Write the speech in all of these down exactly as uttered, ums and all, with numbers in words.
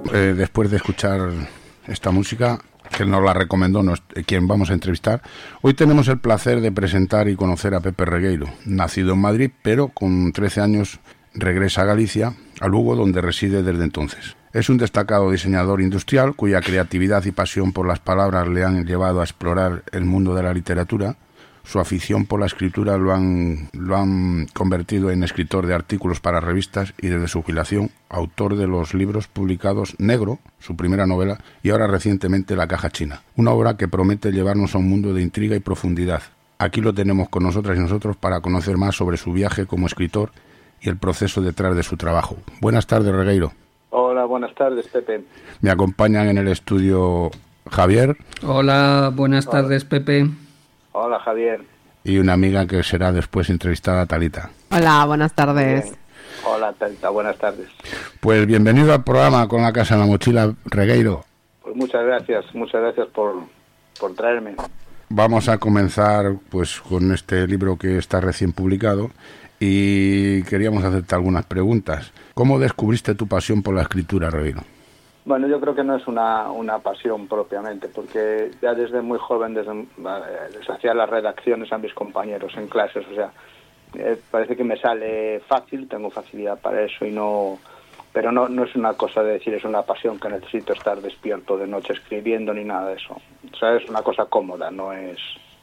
eh, después de escuchar esta música, que nos la recomendó nos, quien vamos a entrevistar, hoy tenemos el placer de presentar y conocer a Pepe Regueiro, nacido en Madrid, pero con trece años regresa a Galicia, a Lugo, donde reside desde entonces. Es un destacado diseñador industrial cuya creatividad y pasión por las palabras le han llevado a explorar el mundo de la literatura. Su afición por la escritura lo han, lo han convertido en escritor de artículos para revistas y desde su jubilación, autor de los libros publicados Negro, su primera novela, y ahora recientemente La caja china, una obra que promete llevarnos a un mundo de intriga y profundidad. Aquí lo tenemos con nosotras y nosotros para conocer más sobre su viaje como escritor y el proceso detrás de su trabajo. Buenas tardes, Regueiro. Hola, buenas tardes, Pepe. Me acompañan en el estudio Javier. Hola, buenas Hola. tardes, Pepe. Hola, Javier. Y una amiga que será después entrevistada, Talita. Hola, buenas tardes. Bien. Hola, Talita, buenas tardes. Pues bienvenido al programa Con la casa en la mochila, Regueiro. Pues muchas gracias, muchas gracias por, por traerme. Vamos a comenzar pues con este libro que está recién publicado y queríamos hacerte algunas preguntas. ¿Cómo descubriste tu pasión por la escritura, Regueiro? Bueno, yo creo que no es una, una pasión propiamente, porque ya desde muy joven desde, eh, les hacía las redacciones a mis compañeros en clases, o sea, eh, parece que me sale fácil, tengo facilidad para eso y no, pero no, no es una cosa de decir es una pasión que necesito estar despierto de noche escribiendo ni nada de eso. O sea, es una cosa cómoda, no es,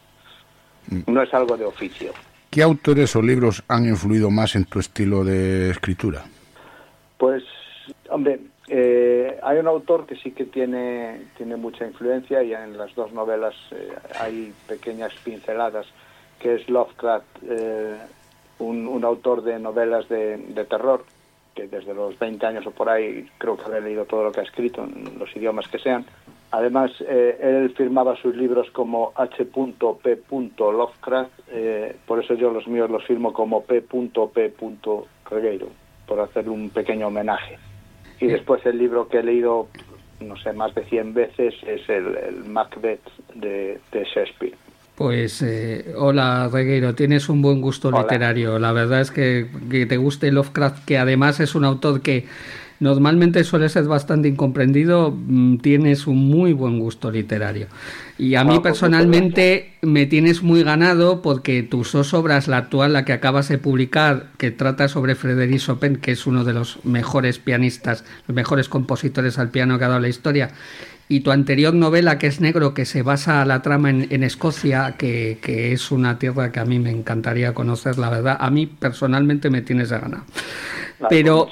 no es algo de oficio. ¿Qué autores o libros han influido más en tu estilo de escritura? Pues, hombre, eh, hay un autor que sí que tiene, tiene mucha influencia y en las dos novelas eh, hay pequeñas pinceladas, que es Lovecraft, eh, un, un autor de novelas de, de terror, que desde los veinte años o por ahí creo que habré leído todo lo que ha escrito, en los idiomas que sean. Además, eh, él firmaba sus libros como H P Lovecraft, eh, por eso yo los míos los firmo como P P Regueiro, por hacer un pequeño homenaje. Y después el libro que he leído, no sé, más de cien veces es el, el Macbeth de, de Shakespeare. Pues eh, hola, Regueiro, tienes un buen gusto Hola. literario. La verdad es que, que te guste Lovecraft, que además es un autor que normalmente suele ser bastante incomprendido, tienes un muy buen gusto literario. Y a mí personalmente me tienes muy ganado porque tus dos obras, la actual, la que acabas de publicar, que trata sobre Frédéric Chopin, que es uno de los mejores pianistas, los mejores compositores al piano que ha dado la historia, y tu anterior novela, que es Negro, que se basa la trama en, en Escocia, que, que es una tierra que a mí me encantaría conocer, la verdad. A mí personalmente me tienes de ganado. Pero,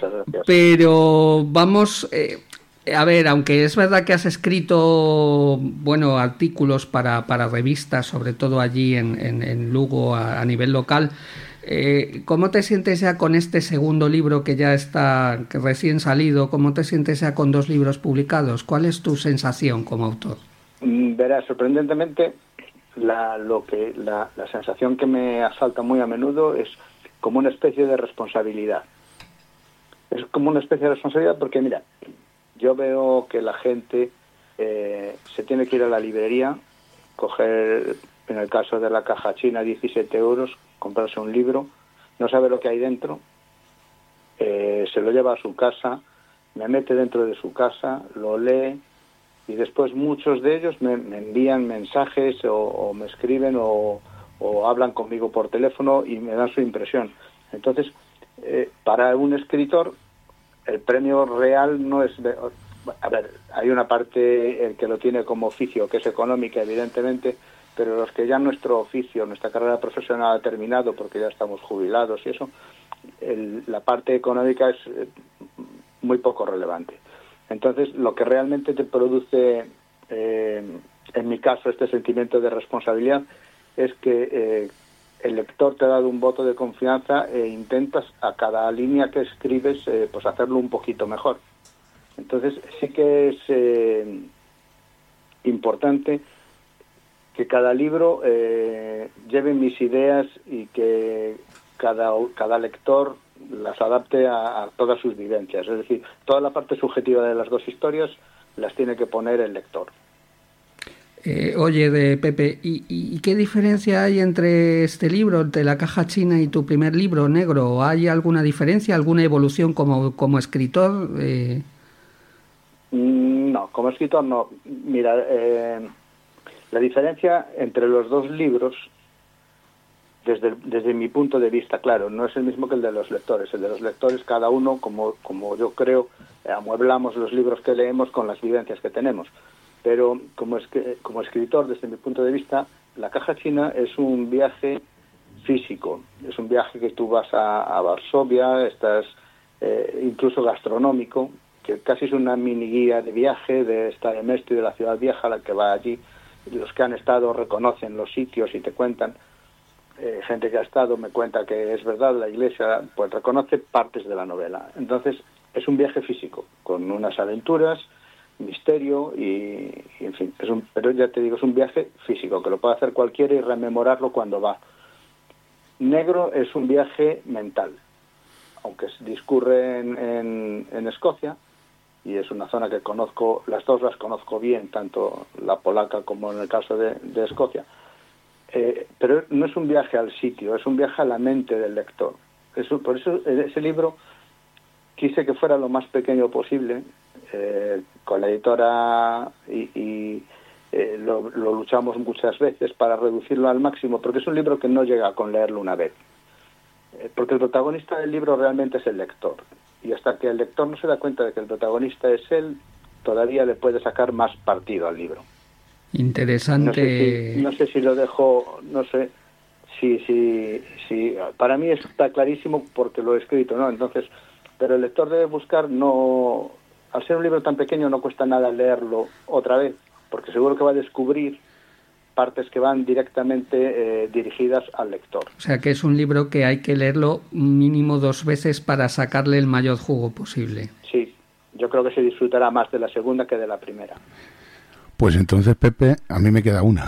pero vamos, eh, a ver, aunque es verdad que has escrito, bueno, artículos para, para revistas, sobre todo allí en, en, en Lugo a, a nivel local, eh, ¿cómo te sientes ya con este segundo libro que ya está que recién salido? ¿Cómo te sientes ya con dos libros publicados? ¿Cuál es tu sensación como autor? Verás, sorprendentemente, la, lo que, la, la sensación que me asalta muy a menudo es como una especie de responsabilidad. Es como una especie de responsabilidad porque, mira, yo veo que la gente eh, se tiene que ir a la librería, coger, en el caso de La caja china, diecisiete euros, comprarse un libro, no sabe lo que hay dentro, eh, se lo lleva a su casa, me mete dentro de su casa, lo lee y después muchos de ellos me, me envían mensajes o, o me escriben o, o hablan conmigo por teléfono y me dan su impresión. Entonces, Eh, para un escritor el premio real no es, a ver, hay una parte el que lo tiene como oficio que es económica, evidentemente, pero los que ya nuestro oficio, nuestra carrera profesional ha terminado porque ya estamos jubilados y eso, el, la parte económica es eh, muy poco relevante. Entonces, lo que realmente te produce, eh, en mi caso, este sentimiento de responsabilidad es que eh, el lector te ha dado un voto de confianza e intentas a cada línea que escribes eh, pues hacerlo un poquito mejor. Entonces sí que es eh, importante que cada libro eh, lleve mis ideas y que cada, cada lector las adapte a, a todas sus vivencias. Es decir, toda la parte subjetiva de las dos historias las tiene que poner el lector. Eh, oye, de Pepe, ¿y, ¿y qué diferencia hay entre este libro, entre La caja china y tu primer libro, Negro? ¿Hay alguna diferencia, alguna evolución como, como escritor? Eh... No, como escritor no. Mira, eh, la diferencia entre los dos libros, desde, desde mi punto de vista, claro, no es el mismo que el de los lectores. El de los lectores, cada uno, como, como yo creo, eh, amueblamos los libros que leemos con las vivencias que tenemos. Pero como, es que, como escritor, desde mi punto de vista, La caja china es un viaje físico. Es un viaje que tú vas a, a Varsovia, estás eh, incluso gastronómico, que casi es una mini guía de viaje de esta de Mestre, de la ciudad vieja, la que va allí. Los que han estado reconocen los sitios y te cuentan. Eh, gente que ha estado me cuenta que es verdad, la iglesia pues reconoce partes de la novela. Entonces es un viaje físico, con unas aventuras, misterio y, y en fin, es un, pero ya te digo, es un viaje físico, que lo puede hacer cualquiera y rememorarlo cuando va. Negro es un viaje mental, aunque discurre en, en, en Escocia, y es una zona que conozco, las dos las conozco bien, tanto la polaca como en el caso de, de Escocia. Eh, pero no es un viaje al sitio, es un viaje a la mente del lector. Eso, por eso ese libro quise que fuera lo más pequeño posible, eh, con la editora y, y eh, lo, lo luchamos muchas veces para reducirlo al máximo, porque es un libro que no llega con leerlo una vez. Eh, porque el protagonista del libro realmente es el lector. Y hasta que el lector no se da cuenta de que el protagonista es él, todavía le puede sacar más partido al libro. Interesante. No sé si, no sé si lo dejo, no sé si, si, si, para mí eso está clarísimo porque lo he escrito, ¿no? Entonces, pero el lector debe buscar, no, al ser un libro tan pequeño no cuesta nada leerlo otra vez, porque seguro que va a descubrir partes que van directamente eh, dirigidas al lector. O sea que es un libro que hay que leerlo mínimo dos veces para sacarle el mayor jugo posible. Sí, yo creo que se disfrutará más de la segunda que de la primera. Pues entonces, Pepe, a mí me queda una.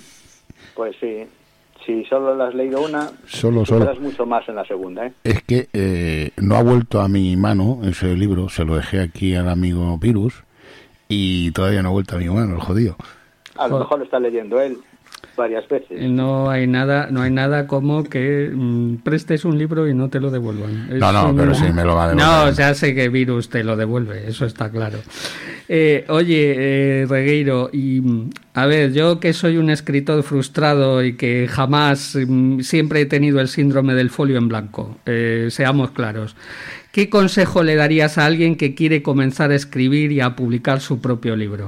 Pues sí, si solo la has leído una, solo, solo. mucho más en la segunda, ¿eh? Es que eh, no ha vuelto a mi mano ese libro, se lo dejé aquí al amigo Virus y todavía no ha vuelto a mi mano, el jodido. A lo mejor lo está leyendo él varias veces. No hay nada, no hay nada como que mmm, prestes un libro y no te lo devuelvan. Es no, no, un... pero sí me lo va a devolver. No, ya sé que Virus te lo devuelve, eso está claro. Eh, oye, eh, Regueiro, y a ver, yo que soy un escritor frustrado y que jamás, mmm, siempre he tenido el síndrome del folio en blanco, eh, seamos claros. ¿Qué consejo le darías a alguien que quiere comenzar a escribir y a publicar su propio libro?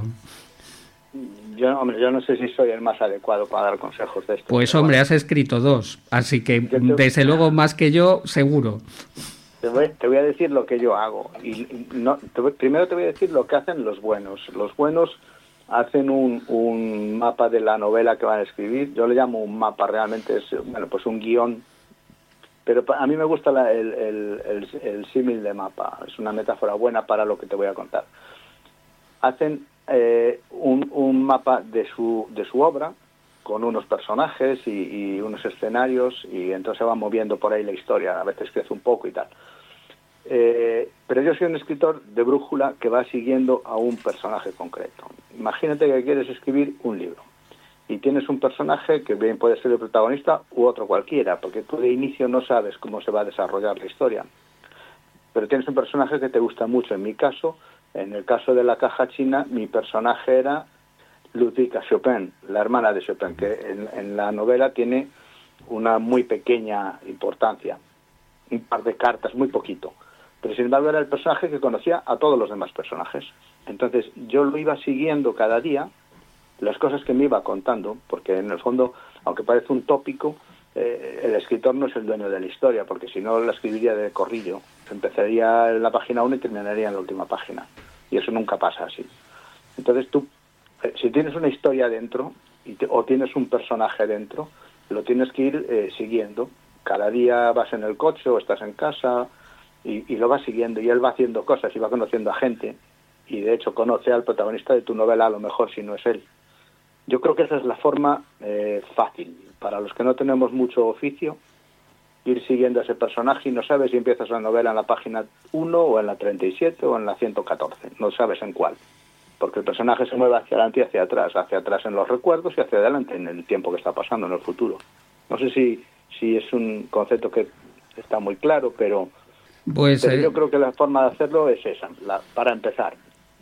Yo, hombre, yo no sé si soy el más adecuado para dar consejos de esto. Pues hombre, has escrito dos, así que te... desde luego más que yo, seguro. Te voy, te voy a decir lo que yo hago. Y no, te voy, primero te voy a decir lo que hacen los buenos. Los buenos hacen un, un mapa de la novela que van a escribir. Yo le llamo un mapa, realmente es bueno, pues un guión. Pero a mí me gusta la, el, el, el, el símil de mapa. Es una metáfora buena para lo que te voy a contar. Hacen Eh, un, un mapa de su de su obra con unos personajes y, y unos escenarios y entonces se va moviendo por ahí la historia, a veces crece un poco y tal. Eh, pero yo soy un escritor de brújula que va siguiendo a un personaje concreto. Imagínate que quieres escribir un libro y tienes un personaje que bien puede ser el protagonista u otro cualquiera, porque tú de inicio no sabes cómo se va a desarrollar la historia. Pero tienes un personaje que te gusta mucho. En mi caso, en el caso de La caja china, mi personaje era Ludwika Chopin, la hermana de Chopin, que en, en la novela tiene una muy pequeña importancia, un par de cartas, muy poquito. Pero sin embargo era el personaje que conocía a todos los demás personajes. Entonces yo lo iba siguiendo cada día, las cosas que me iba contando, porque en el fondo, aunque parece un tópico, eh, el escritor no es el dueño de la historia, porque si no la escribiría de corrillo. Empezaría en la página uno y terminaría en la última página. Y eso nunca pasa así. Entonces tú, eh, si tienes una historia dentro y te, o tienes un personaje dentro, lo tienes que ir eh, siguiendo. Cada día vas en el coche o estás en casa y, y lo vas siguiendo. Y él va haciendo cosas y va conociendo a gente. Y de hecho conoce al protagonista de tu novela a lo mejor si no es él. Yo creo que esa es la forma eh, fácil. Para los que no tenemos mucho oficio, ir siguiendo a ese personaje y no sabes si empiezas la novela en la página uno o en la treinta y siete o en la ciento catorce, no sabes en cuál, porque el personaje se mueve hacia adelante y hacia atrás, hacia atrás en los recuerdos y hacia adelante en el tiempo que está pasando, en el futuro. No sé si, si es un concepto que está muy claro, pero, pues, pero eh... yo creo que la forma de hacerlo es esa, la, para empezar.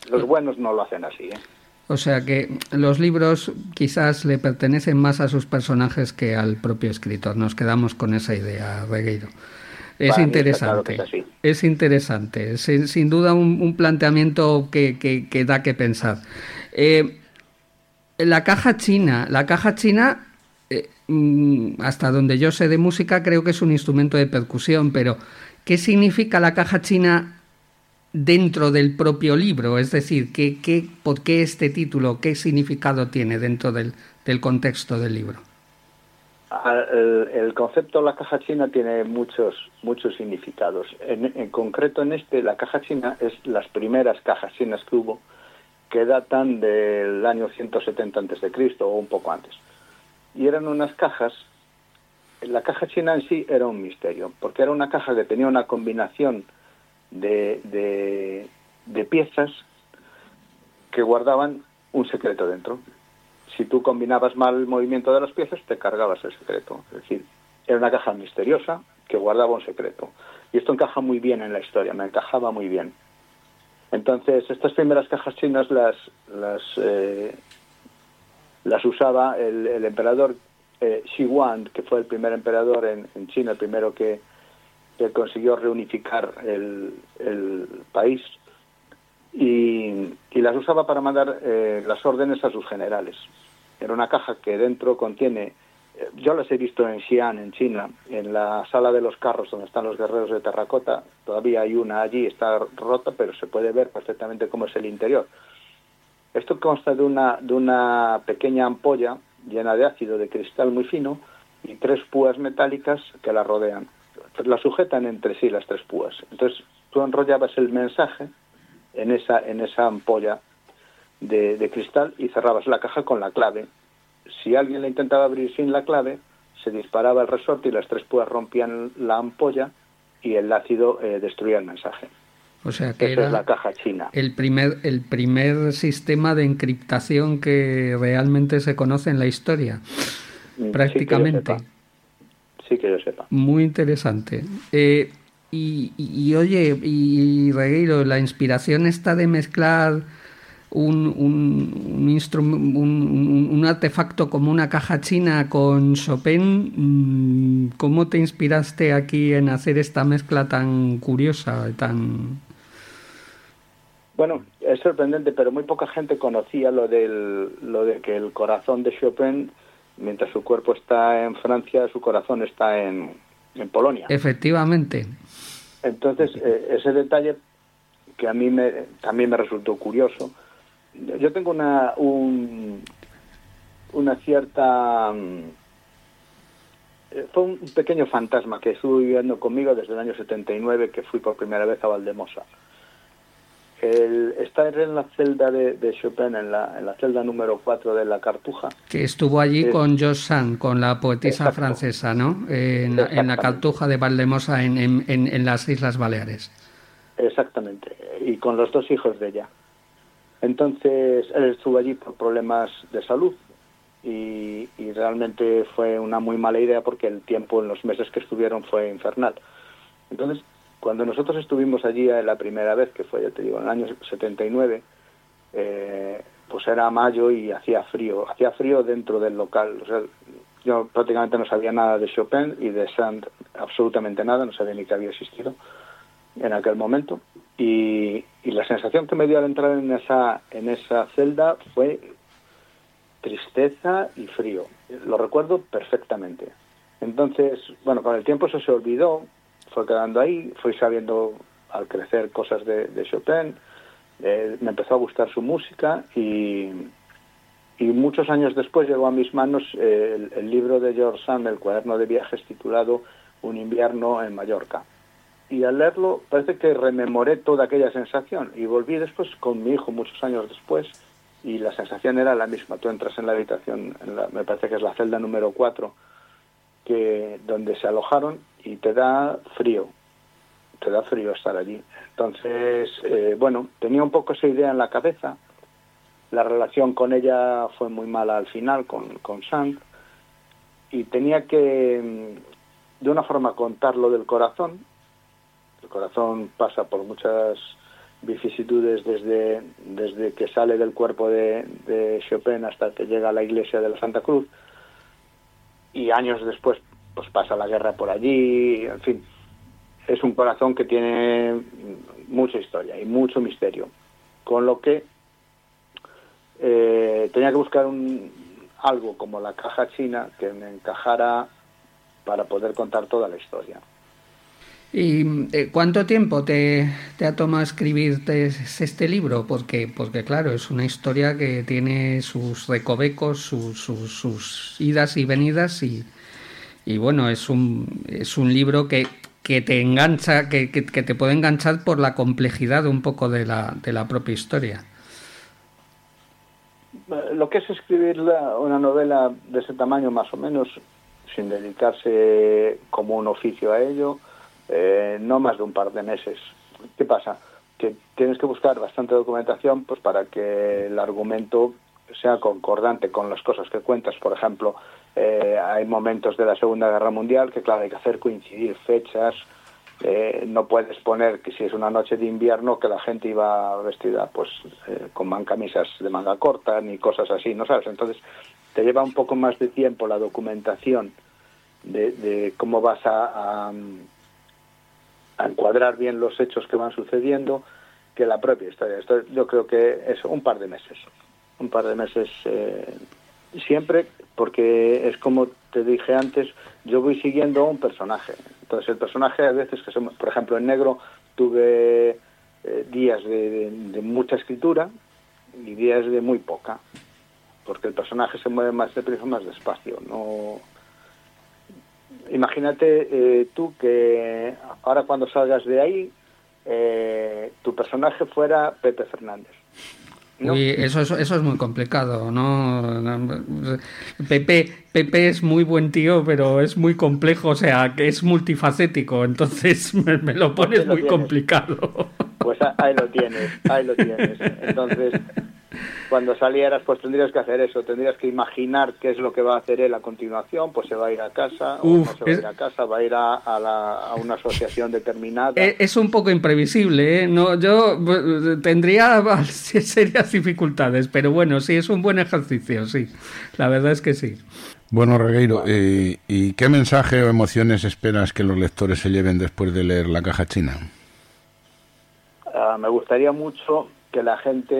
Los buenos no lo hacen así, ¿eh? O sea que los libros quizás le pertenecen más a sus personajes que al propio escritor. Nos quedamos con esa idea, Regueiro. Es Para mí está interesante, claro que es así. es interesante, es, sin, sin duda un, un planteamiento que, que, que da que pensar. Eh, la caja china, la caja china, eh, hasta donde yo sé de música, creo que es un instrumento de percusión, pero ¿qué significa la caja china dentro del propio libro? Es decir, ¿qué, qué, ¿por qué este título? ¿Qué significado tiene dentro del, del contexto del libro? El, el concepto de la caja china tiene muchos muchos significados. En, en concreto, en este, la caja china es las primeras cajas chinas que hubo, que datan del año ciento setenta antes de Cristo o un poco antes. Y eran unas cajas. La caja china en sí era un misterio, porque era una caja que tenía una combinación de, de, de piezas que guardaban un secreto dentro. Si tú combinabas mal el movimiento de las piezas, te cargabas el secreto. Es decir, era una caja misteriosa que guardaba un secreto. Y esto encaja muy bien en la historia, me encajaba muy bien. Entonces, estas primeras cajas chinas las las, eh, las usaba el, el emperador eh, Shi Huang, que fue el primer emperador en, en China, el primero que, que consiguió reunificar el, el país. Y, y las usaba para mandar eh, las órdenes a sus generales. Era una caja que dentro contiene, eh, yo las he visto en Xi'an, en China, en la sala de los carros donde están los guerreros de terracota. Todavía hay una allí, está rota, pero se puede ver perfectamente cómo es el interior. Esto consta de una, de una pequeña ampolla llena de ácido de cristal muy fino y tres púas metálicas que la rodean. La sujetan entre sí las tres púas. Entonces tú enrollabas el mensaje en esa en esa ampolla de, de cristal y cerrabas la caja con la clave. Si alguien la intentaba abrir sin la clave, se disparaba el resorte y las tres púas rompían la ampolla y el ácido eh, destruía el mensaje. O sea que Esa era es la caja china. El primer, el primer sistema de encriptación que realmente se conoce en la historia, prácticamente. Sí que yo sepa. Sí que yo sepa. Muy interesante. Eh, y, y, y oye, y, y Regueiro, la inspiración está de mezclar un, un, un, instrum, un, un, un artefacto como una caja china con Chopin. ¿Cómo te inspiraste aquí en hacer esta mezcla tan curiosa, tan... Bueno, es sorprendente, pero muy poca gente conocía lo del lo de que el corazón de Chopin, mientras su cuerpo está en Francia, su corazón está en, en Polonia. Efectivamente. Entonces, eh, ese detalle que a mí me, también me resultó curioso. Yo tengo una un, una cierta... Fue un pequeño fantasma que estuvo viviendo conmigo desde el año setenta y nueve, que fui por primera vez a Valdemosa. El, está en la celda de, de Chopin, en la, en la celda número cuatro de la Cartuja. Que estuvo allí es, con George Sand, con la poetisa exacto, francesa, ¿no? Eh, en, la, en la Cartuja de Valdemosa, en, en, en, en las Islas Baleares. Exactamente, y con los dos hijos de ella. Entonces, él estuvo allí por problemas de salud y, y realmente fue una muy mala idea porque el tiempo en los meses que estuvieron fue infernal. Entonces, cuando nosotros estuvimos allí la primera vez, que fue, ya te digo, en el año setenta y nueve, eh, pues era mayo y hacía frío. Hacía frío dentro del local. O sea, yo prácticamente no sabía nada de Chopin y de Sand, absolutamente nada, no sabía ni que había existido en aquel momento. Y, y la sensación que me dio al entrar en esa, en esa celda fue tristeza y frío. Lo recuerdo perfectamente. Entonces, bueno, con el tiempo eso se olvidó, fue quedando ahí, fui sabiendo al crecer cosas de, de Chopin, eh, me empezó a gustar su música y, y muchos años después llegó a mis manos eh, el, el libro de George Sand, el cuaderno de viajes titulado Un invierno en Mallorca. Y al leerlo parece que rememoré toda aquella sensación y volví después con mi hijo muchos años después y la sensación era la misma. Tú entras en la habitación, en la, me parece que es la celda número cuatro, que donde se alojaron y te da frío, te da frío estar allí. Entonces, eh, bueno, tenía un poco esa idea en la cabeza. La relación con ella fue muy mala al final, con, con Sand, y tenía que, de una forma, contar lo del corazón. El corazón pasa por muchas vicisitudes desde, desde que sale del cuerpo de, de Chopin hasta que llega a la iglesia de la Santa Cruz, y años después pues pasa la guerra por allí, en fin, es un corazón que tiene mucha historia y mucho misterio, con lo que eh, tenía que buscar un, algo como la caja china que me encajara para poder contar toda la historia. ¿Y eh, cuánto tiempo te, te ha tomado escribirte este libro? Porque, porque claro, es una historia que tiene sus recovecos, sus, sus, sus idas y venidas, y, y bueno, es un, es un libro que, que te engancha, que, que, que te puede enganchar por la complejidad un poco de la, de la propia historia. Lo que es escribir la, una novela de ese tamaño, más o menos, sin dedicarse como un oficio a ello, Eh, no más de un par de meses. ¿Qué pasa? Que tienes que buscar bastante documentación pues para que el argumento sea concordante con las cosas que cuentas. Por ejemplo, eh, hay momentos de la Segunda Guerra Mundial que, claro, hay que hacer coincidir fechas. Eh, no puedes poner que si es una noche de invierno que la gente iba vestida pues eh, con camisas de manga corta ni cosas así, ¿no sabes? Entonces te lleva un poco más de tiempo la documentación de, de cómo vas a, a a encuadrar bien los hechos que van sucediendo que la propia historia. Esto yo creo que es un par de meses, un par de meses eh, siempre, porque es como te dije antes, yo voy siguiendo a un personaje. Entonces el personaje a veces, que son, por ejemplo en Negro tuve eh, días de, de, de mucha escritura y días de muy poca, porque el personaje se mueve más deprisa, más despacio, no. Imagínate eh, tú que ahora cuando salgas de ahí eh, tu personaje fuera Pepe Fernández, ¿no? Uy, eso, eso, eso es muy complicado, ¿no? Pepe, Pepe es muy buen tío, pero es muy complejo, o sea, que es multifacético, entonces me, me lo pones lo muy tienes. complicado. Pues ahí lo tienes, ahí lo tienes. Entonces, cuando salieras, pues tendrías que hacer eso, tendrías que imaginar qué es lo que va a hacer él a continuación, pues se va a ir a casa, Uf, o no se va es... a ir a casa, va a ir a, a, la, a una asociación determinada. Es un poco imprevisible, ¿eh? No, yo tendría serias dificultades, pero bueno, sí, es un buen ejercicio, sí, la verdad es que sí. Bueno, Regueiro, ¿y, y qué mensaje o emociones esperas que los lectores se lleven después de leer La caja china? Uh, me gustaría mucho que la gente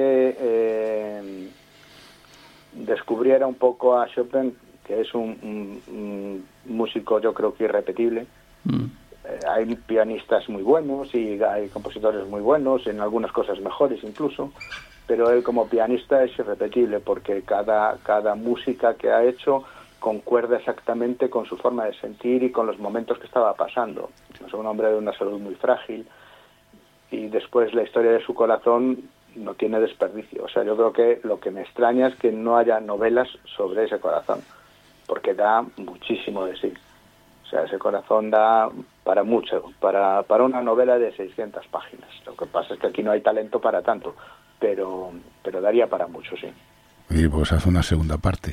eh, descubriera un poco a Chopin, que es un, un, un músico yo creo que irrepetible. Mm. Eh, hay pianistas muy buenos y hay compositores muy buenos, en algunas cosas mejores incluso, pero él como pianista es irrepetible porque cada, cada música que ha hecho concuerda exactamente con su forma de sentir y con los momentos que estaba pasando. Es un hombre de una salud muy frágil y después la historia de su corazón no tiene desperdicio. O sea, yo creo que lo que me extraña es que no haya novelas sobre ese corazón, porque da muchísimo de sí. O sea, ese corazón da para mucho, para, para una novela de seiscientas páginas. Lo que pasa es que aquí no hay talento para tanto, pero, pero daría para mucho, sí. Y pues haz una segunda parte.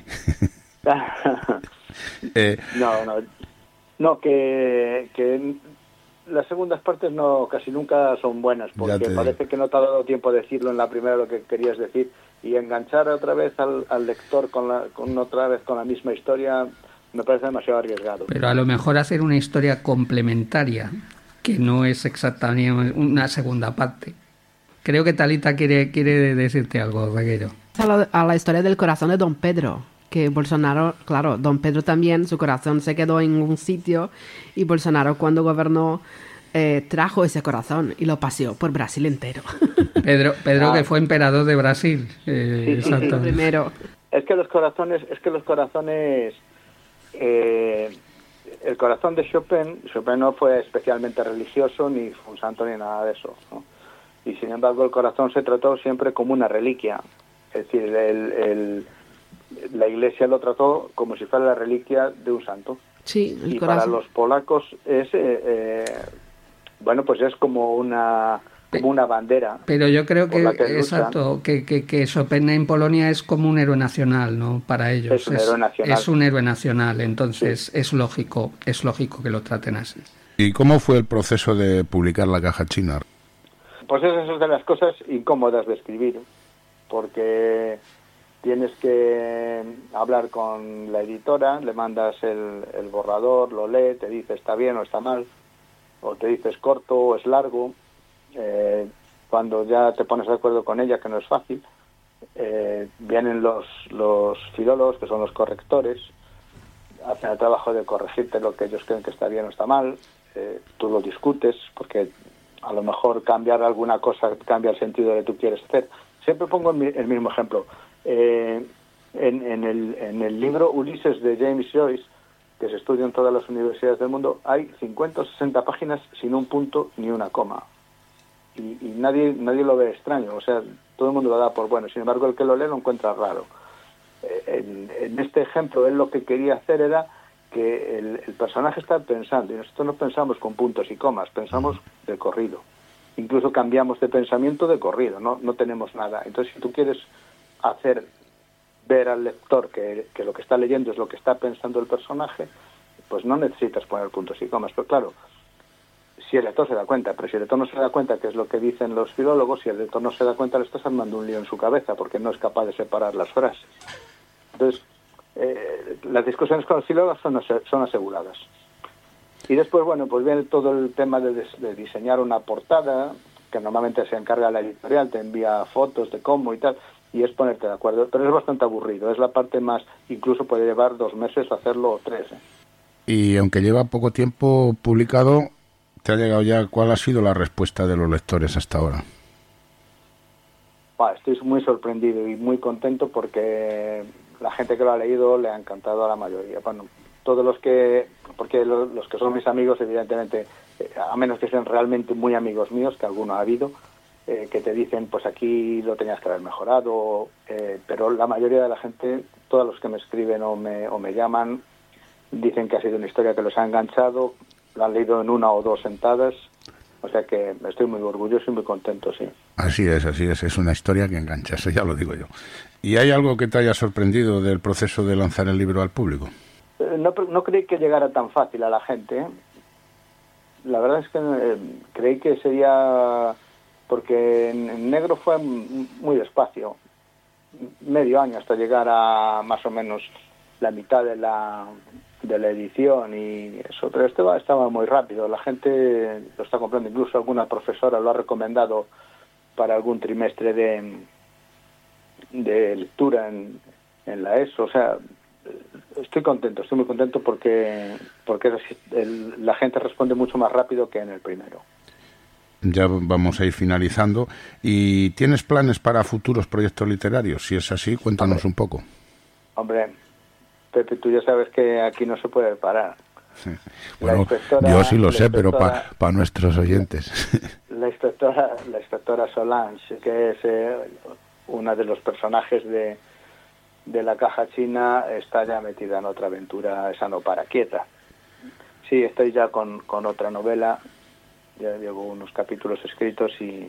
eh. No, no, no, que... que las segundas partes no casi nunca son buenas porque parece que no te ha dado tiempo de decirlo en la primera lo que querías decir y enganchar otra vez al, al lector con, la, con otra vez con la misma historia me parece demasiado arriesgado. Pero a lo mejor hacer una historia complementaria que no es exactamente una segunda parte. Creo que Talita quiere, quiere decirte algo, Regueiro. A la, a la historia del corazón de Don Pedro. Que Bolsonaro, claro, Don Pedro también, su corazón se quedó en un sitio y Bolsonaro cuando gobernó eh, trajo ese corazón y lo paseó por Brasil entero. Pedro, Pedro ah. que fue emperador de Brasil. Eh, sí, sí, primero. Es que los corazones, es que los corazones, eh, el corazón de Chopin, Chopin no fue especialmente religioso ni fue un santo ni nada de eso, ¿no? Y sin embargo el corazón se trató siempre como una reliquia, es decir, el, el la Iglesia lo trató como si fuera la reliquia de un santo. Sí, el y corazón. Para los polacos es, eh, eh, bueno, pues es como una como una bandera. Pero yo creo que, que exacto, que, que, que Chopin en Polonia es como un héroe nacional, ¿no? Para ellos es un héroe nacional. Es un héroe nacional, entonces sí. es lógico, es lógico que lo traten así. ¿Y cómo fue el proceso de publicar La caja china? pues esas son de las cosas incómodas de escribir, porque tienes que hablar con la editora, le mandas el, el borrador, lo lee, te dice está bien o está mal, o te dice es corto o es largo. Eh, cuando ya te pones de acuerdo con ella, que no es fácil, eh, vienen los, los filólogos, que son los correctores, hacen el trabajo de corregirte lo que ellos creen que está bien o está mal, eh, tú lo discutes, porque a lo mejor cambiar alguna cosa cambia el sentido de lo que tú quieres hacer. Siempre pongo el mismo ejemplo. Eh, en, en, el, en el libro Ulises de James Joyce, que se estudia en todas las universidades del mundo, hay cincuenta o sesenta páginas sin un punto ni una coma. Y, y nadie nadie lo ve extraño, o sea, todo el mundo lo da por bueno. Sin embargo, el que lo lee lo encuentra raro. Eh, en, en este ejemplo, él lo que quería hacer era que el, el personaje está pensando, y nosotros no pensamos con puntos y comas, pensamos de corrido. Incluso cambiamos de pensamiento de corrido, no no tenemos nada. Entonces, si tú quieres hacer ver al lector que, que lo que está leyendo es lo que está pensando el personaje, pues no necesitas poner puntos y comas. Pero claro, si el lector se da cuenta, pero si el lector no se da cuenta, que es lo que dicen los filólogos, si el lector no se da cuenta, le estás armando un lío en su cabeza, porque no es capaz de separar las frases. Entonces, eh, las discusiones con los filólogos son, son aseguradas. Y después, bueno, pues viene todo el tema de, de diseñar una portada, que normalmente se encarga la editorial, te envía fotos de cómo y tal, y es ponerte de acuerdo, pero es bastante aburrido, es la parte más, incluso puede llevar dos meses hacerlo o tres. ¿eh? Y aunque lleva poco tiempo publicado, ¿te ha llegado ya cuál ha sido la respuesta de los lectores hasta ahora? Bah, estoy muy sorprendido y muy contento porque la gente que lo ha leído le ha encantado a la mayoría. Bueno, todos los que, porque los, los que son mis amigos, evidentemente, eh, a menos que sean realmente muy amigos míos, que alguno ha habido, eh, que te dicen, pues aquí lo tenías que haber mejorado, eh, pero la mayoría de la gente, todos los que me escriben o me, o me llaman, dicen que ha sido una historia que los ha enganchado, lo han leído en una o dos sentadas, o sea que estoy muy orgulloso y muy contento, sí. Así es, así es, es una historia que engancha, eso ya lo digo yo. ¿Y hay algo que te haya sorprendido del proceso de lanzar el libro al público? Eh, no, no creí que llegara tan fácil a la gente, ¿eh? La verdad es que eh, creí que sería... porque en, en negro fue muy despacio, medio año hasta llegar a más o menos la mitad de la de la edición y eso, pero este va, estaba muy rápido, la gente lo está comprando, incluso alguna profesora lo ha recomendado para algún trimestre de, de lectura en, en la ESO, o sea, estoy contento, estoy muy contento porque porque el, la gente responde mucho más rápido que en el primero. Ya vamos a ir finalizando. ¿Y tienes planes para futuros proyectos literarios? Si es así, cuéntanos hombre, un poco. Hombre, Pepe, tú ya sabes que aquí no se puede parar. Sí. Bueno, yo sí lo sé, pero para pa nuestros oyentes. La inspectora, la inspectora Solange, que es eh, una de los personajes de, de La Caja China, está ya metida en otra aventura, esa no para quieta. Sí, estoy ya con, con otra novela. Ya llevo unos capítulos escritos y,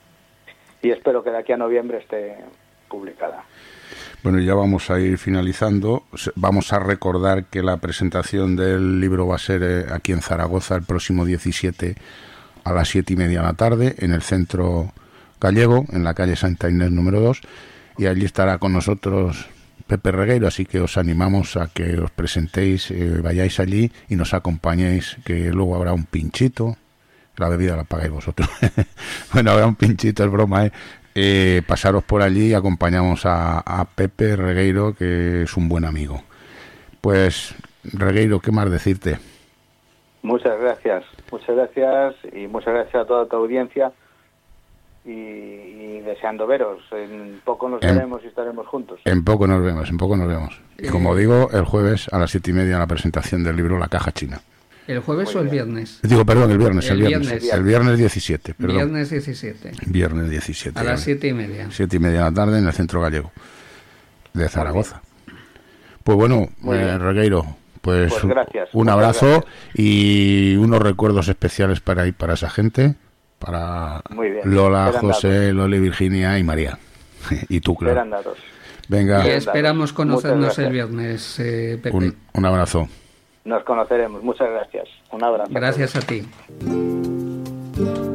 y espero que de aquí a noviembre esté publicada. Bueno, ya vamos a ir finalizando. Vamos a recordar que la presentación del libro va a ser aquí en Zaragoza el próximo diecisiete a las siete y media de la tarde en el Centro Gallego, en la calle Santa Inés número dos, y allí estará con nosotros Pepe Regueiro, así que os animamos a que os presentéis, eh, vayáis allí y nos acompañéis, que luego habrá un pinchito. La bebida la pagáis vosotros. Bueno, habrá un pinchito, es broma, ¿eh? Eh, pasaros por allí y acompañamos a, a Pepe Regueiro, que es un buen amigo. Pues, Regueiro, ¿qué más decirte? Muchas gracias, muchas gracias y muchas gracias a toda tu audiencia y, y deseando veros. En poco nos en, veremos y estaremos juntos. En poco nos vemos, en poco nos vemos. Y como digo, el jueves a las siete y media la presentación del libro La Caja China. ¿El jueves o el viernes? Digo, perdón, el viernes, el, el viernes. viernes. El viernes diecisiete, perdón. Viernes diecisiete. Viernes diecisiete. A las siete y media. Siete y media de la tarde en el Centro Gallego de Zaragoza. Pues bueno, eh, Regueiro, pues, pues gracias, un abrazo gracias. Y unos recuerdos especiales para ir para esa gente, para Lola, José, Loli, Virginia y María. Y tú, claro. Venga. Y esperamos conocernos el viernes, eh, Pepe. Un, un abrazo. Nos conoceremos. Muchas gracias. Un abrazo. Gracias a ti.